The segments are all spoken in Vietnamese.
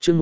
chương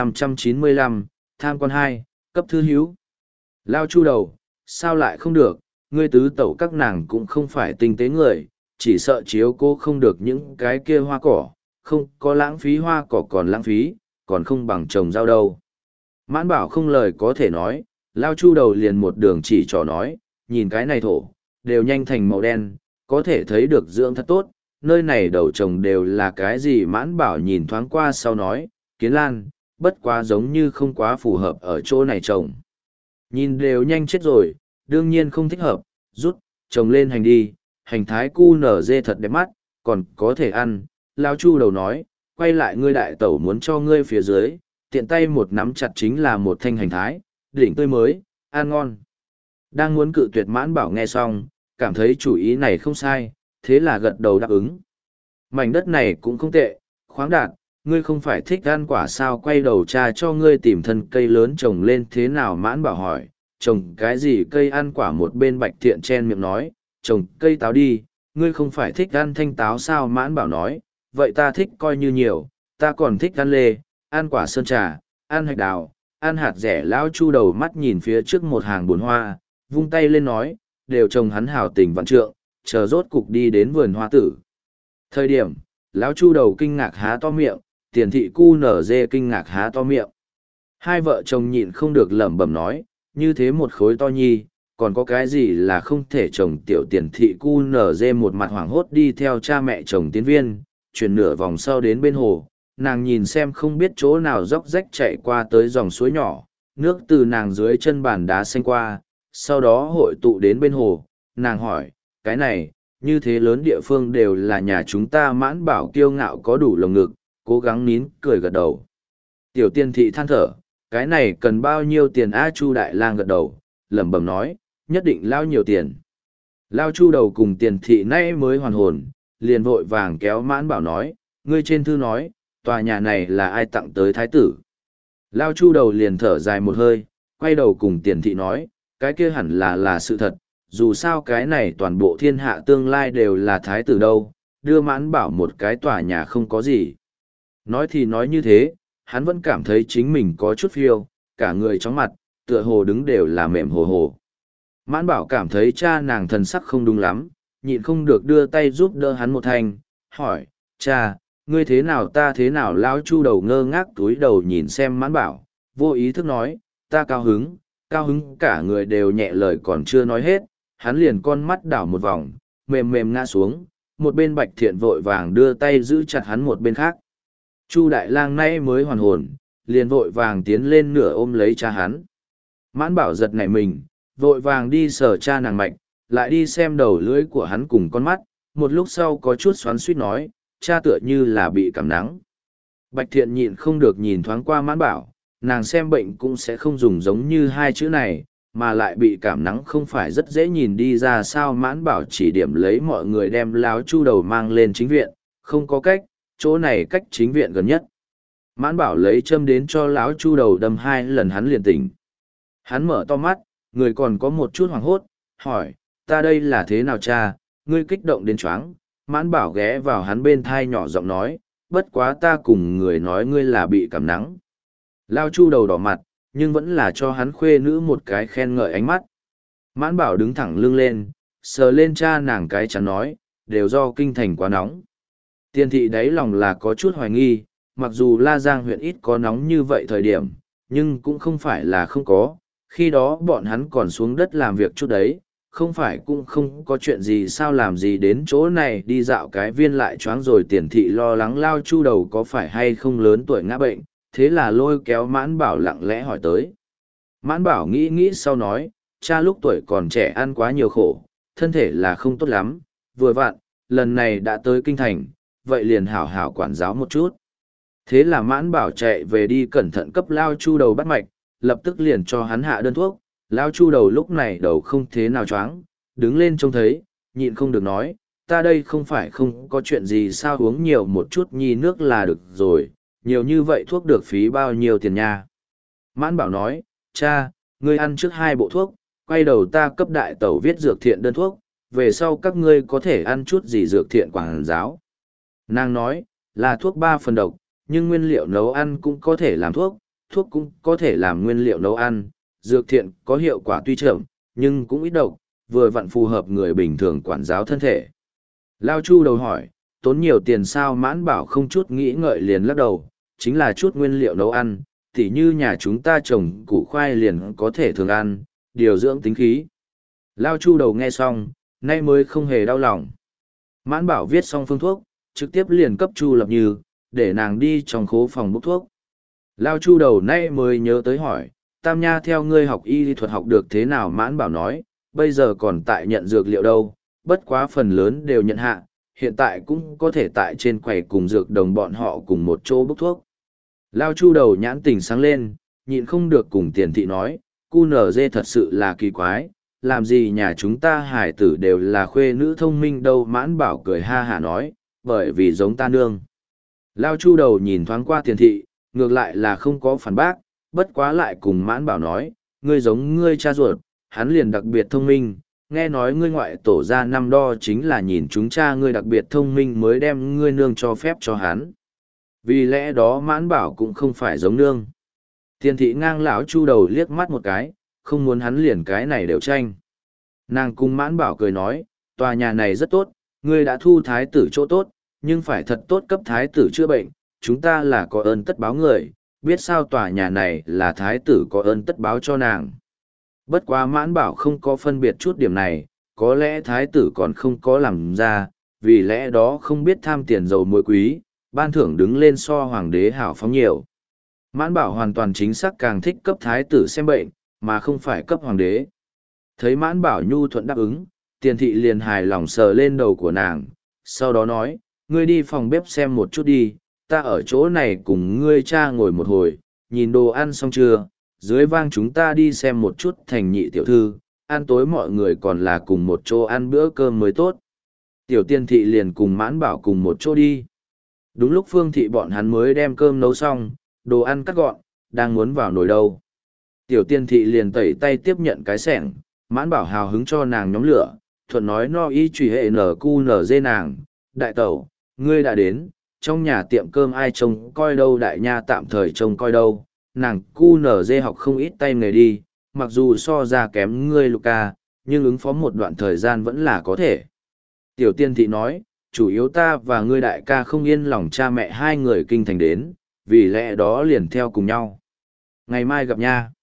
1595, tham quan 2, cấp thư hữu. Lao Chu đầu, sao lại không được, ngươi tứ tẩu các nàng cũng không phải tinh tế người, chỉ sợ chiếu cô không được những cái kia hoa cỏ, không có lãng phí hoa cỏ còn lãng phí, còn không bằng trồng rau đâu. Mãn Bảo không lời có thể nói, Lao Chu đầu liền một đường chỉ trò nói, nhìn cái này thổ, đều nhanh thành màu đen, có thể thấy được dưỡng thật tốt, nơi này đầu trồng đều là cái gì. Mãn Bảo nhìn thoáng qua sau nói, kiến lan, bất quá giống như không quá phù hợp ở chỗ này trồng. Nhìn đều nhanh chết rồi, đương nhiên không thích hợp, rút, trồng lên hành đi, hành thái cu nở dê thật đẹp mắt, còn có thể ăn. Lao Chu đầu nói, quay lại ngươi đại tẩu muốn cho ngươi phía dưới, tiện tay một nắm chặt chính là một thanh hành thái, đỉnh tươi mới, ăn ngon. Đang muốn cự tuyệt. Mãn Bảo nghe xong, cảm thấy chủ ý này không sai, thế là gật đầu đáp ứng. Mảnh đất này cũng không tệ, khoáng đạt, ngươi không phải thích ăn quả sao, quay đầu cha cho ngươi tìm thân cây lớn trồng lên thế nào. Mãn Bảo hỏi, trồng cái gì cây ăn quả? Một bên Bạch Thiện chen miệng nói, trồng cây táo đi, ngươi không phải thích ăn thanh táo sao? Mãn Bảo nói, vậy ta thích coi như nhiều, ta còn thích ăn lê, ăn quả sơn trà, ăn hạch đào, ăn hạt rẻ. Lão Chu đầu mắt nhìn phía trước một hàng bồn hoa, vung tay lên nói, đều trồng. Hắn hào tình vạn trượng, chờ rốt cục đi đến vườn hoa tử. Thời điểm, lão Chu đầu kinh ngạc há to miệng, Tiền thị cu nở dê kinh ngạc há to miệng. Hai vợ chồng nhịn không được lẩm bẩm nói, như thế một khối to nhi, còn có cái gì là không thể trồng? Tiểu Tiền thị cu nở dê một mặt hoảng hốt đi theo cha mẹ chồng tiến viên, chuyển nửa vòng sau đến bên hồ, nàng nhìn xem không biết chỗ nào róc rách chạy qua tới dòng suối nhỏ, nước từ nàng dưới chân bàn đá xanh qua, sau đó hội tụ đến bên hồ. Nàng hỏi, cái này, như thế lớn địa phương đều là nhà chúng ta. Mãn Bảo kiêu ngạo có đủ lồng ngực, cố gắng nín cười gật đầu. Tiểu Tiền thị than thở, cái này cần bao nhiêu tiền a? Chu đại lang gật đầu, lẩm bẩm nói, nhất định lao nhiều tiền. Lao Chu đầu cùng Tiền thị nay mới hoàn hồn, liền vội vàng kéo Mãn Bảo nói, ngươi trên thư nói, tòa nhà này là ai tặng tới thái tử? Lao Chu đầu liền thở dài một hơi, quay đầu cùng Tiền thị nói, cái kia hẳn là sự thật, dù sao cái này toàn bộ thiên hạ tương lai đều là thái tử đâu, đưa Mãn Bảo một cái tòa nhà không có gì. Nói thì nói như thế, hắn vẫn cảm thấy chính mình có chút phiêu, cả người chóng mặt, tựa hồ đứng đều là mềm hồ hồ. Mãn Bảo cảm thấy cha nàng thần sắc không đúng lắm, nhịn không được đưa tay giúp đỡ hắn một thanh, hỏi, cha, ngươi thế nào ta thế nào? Lão Chu đầu ngơ ngác túi đầu nhìn xem Mãn Bảo, vô ý thức nói, ta cao hứng. Cả người đều nhẹ lời còn chưa nói hết, hắn liền con mắt đảo một vòng, mềm mềm ngã xuống, một bên Bạch Thiện vội vàng đưa tay giữ chặt hắn một bên khác. Chu đại lang nay mới hoàn hồn, liền vội vàng tiến lên nửa ôm lấy cha hắn. Mãn Bảo giật nảy mình, vội vàng đi sờ cha nàng mạch, lại đi xem đầu lưỡi của hắn cùng con mắt, một lúc sau có chút xoắn xuýt nói, cha tựa như là bị cảm nắng. Bạch Thiện nhịn không được nhìn thoáng qua Mãn Bảo, nàng xem bệnh cũng sẽ không dùng giống như hai chữ này, mà lại bị cảm nắng không phải rất dễ nhìn đi ra sao? Mãn Bảo chỉ điểm lấy mọi người đem Lão Chu đầu mang lên chính viện, không có cách, chỗ này cách chính viện gần nhất. Mãn Bảo lấy châm đến cho Lão Chu đầu đâm 2 lần, hắn liền tỉnh. Hắn mở to mắt, người còn có một chút hoảng hốt, hỏi, ta đây là thế nào cha? Ngươi kích động đến choáng. Mãn Bảo ghé vào hắn bên thai nhỏ giọng nói, bất quá ta cùng người nói ngươi là bị cảm nắng. Lao Chu đầu đỏ mặt, nhưng vẫn là cho hắn khuê nữ một cái khen ngợi ánh mắt. Mãn Bảo đứng thẳng lưng lên, sờ lên cha nàng cái chắn nói, đều do kinh thành quá nóng. Tiền thị đáy lòng là có chút hoài nghi, mặc dù La Giang huyện ít có nóng như vậy thời điểm, nhưng cũng không phải là không có, khi đó bọn hắn còn xuống đất làm việc chút đấy, không phải cũng không có chuyện gì sao làm gì đến chỗ này đi dạo cái viên lại choáng rồi. Tiền thị lo lắng Lao Chu đầu có phải hay không lớn tuổi ngã bệnh, thế là lôi kéo Mãn Bảo lặng lẽ hỏi tới. Mãn Bảo nghĩ nghĩ sau nói, cha lúc tuổi còn trẻ ăn quá nhiều khổ, thân thể là không tốt lắm, vừa vặn, lần này đã tới kinh thành, vậy liền hảo hảo quản giáo một chút. Thế là Mãn Bảo chạy về đi cẩn thận cấp Lao Chu đầu bắt mạch, lập tức liền cho hắn hạ đơn thuốc. Lao Chu đầu lúc này đầu không thế nào choáng, đứng lên trông thấy, nhịn không được nói, ta đây không phải không có chuyện gì sao, uống nhiều một chút nhi nước là được rồi, nhiều như vậy thuốc được phí bao nhiêu tiền nha? Mãn Bảo nói, cha, ngươi ăn trước 2 bộ thuốc, quay đầu ta cấp đại tẩu viết dược thiện đơn thuốc, về sau các ngươi có thể ăn chút gì dược thiện quảng giáo. Nàng nói, là thuốc 3 phần độc, nhưng nguyên liệu nấu ăn cũng có thể làm thuốc, thuốc cũng có thể làm nguyên liệu nấu ăn, dược thiện có hiệu quả tuy chậm, nhưng cũng ít độc, vừa vặn phù hợp người bình thường quản giáo thân thể. Lao Chu đầu hỏi, tốn nhiều tiền sao? Mãn Bảo không chút nghĩ ngợi liền lắc đầu, chính là chút nguyên liệu nấu ăn, tỉ như nhà chúng ta trồng củ khoai liền có thể thường ăn, điều dưỡng tính khí. Lao Chu đầu nghe xong, nay mới không hề đau lòng. Mãn Bảo viết xong phương thuốc, trực tiếp liền cấp Chu Lập Như, để nàng đi trong khố phòng bốc thuốc. Lao Chu đầu nay mới nhớ tới hỏi, Tam Nha theo ngươi học y lý thuật học được thế nào? Mãn Bảo nói, bây giờ còn tại nhận dược liệu đâu, bất quá phần lớn đều nhận hạ, hiện tại cũng có thể tại trên quầy cùng dược đồng bọn họ cùng một chỗ bốc thuốc. Lao Chu đầu nhãn tình sáng lên, nhịn không được cùng Tiền Thị nói, cu nở dê thật sự là kỳ quái, làm gì nhà chúng ta hải tử đều là khuê nữ thông minh đâu? Mãn Bảo cười ha hả nói, bởi vì giống ta nương. Lao Chu đầu nhìn thoáng qua Tiền Thị, ngược lại là không có phản bác, bất quá lại cùng Mãn Bảo nói, ngươi giống ngươi cha ruột, hắn liền đặc biệt thông minh, nghe nói ngươi ngoại tổ ra năm đo chính là nhìn chúng cha ngươi đặc biệt thông minh mới đem ngươi nương cho phép cho hắn. Vì lẽ đó Mãn Bảo cũng không phải giống nương. Tiền Thị ngang lão Chu đầu liếc mắt một cái, không muốn hắn liền cái này đều tranh. Nàng cùng Mãn Bảo cười nói, tòa nhà này rất tốt, ngươi đã thu thái tử chỗ tốt, nhưng phải thật tốt cấp thái tử chữa bệnh, chúng ta là có ơn tất báo người, biết sao tòa nhà này là thái tử có ơn tất báo cho nàng. Bất quá Mãn Bảo không có phân biệt chút điểm này, có lẽ thái tử còn không có làm ra, vì lẽ đó không biết tham tiền dầu muối quý, ban thưởng đứng lên so hoàng đế hảo phóng nhiều. Mãn Bảo hoàn toàn chính xác càng thích cấp thái tử xem bệnh, mà không phải cấp hoàng đế. Thấy Mãn Bảo nhu thuận đáp ứng, Tiền Thị liền hài lòng sờ lên đầu của nàng, sau đó nói, ngươi đi phòng bếp xem một chút đi, ta ở chỗ này cùng ngươi cha ngồi một hồi, nhìn đồ ăn xong chưa, dưới vang chúng ta đi xem một chút thành nhị tiểu thư, ăn tối mọi người còn là cùng một chỗ ăn bữa cơm mới tốt. Tiểu Tiên Thị liền cùng Mãn Bảo cùng một chỗ đi. Đúng lúc Phương Thị bọn hắn mới đem cơm nấu xong, đồ ăn cắt gọn, đang muốn vào nồi đâu. Tiểu Tiên Thị liền tẩy tay tiếp nhận cái xẻng, Mãn Bảo hào hứng cho nàng nhóm lửa, thuận nói no y truy hệ nở cu nở dê nàng, đại tẩu, ngươi đã đến, trong nhà tiệm cơm ai trông coi đâu? Đại nha tạm thời trông coi đâu, nàng cu nở dê học không ít tay nghề đi, mặc dù so ra kém ngươi Luca, nhưng ứng phó một đoạn thời gian vẫn là có thể. Tiểu Tiên Thị nói, chủ yếu ta và ngươi đại ca không yên lòng cha mẹ hai người kinh thành đến, vì lẽ đó liền theo cùng nhau. Ngày mai gặp nha.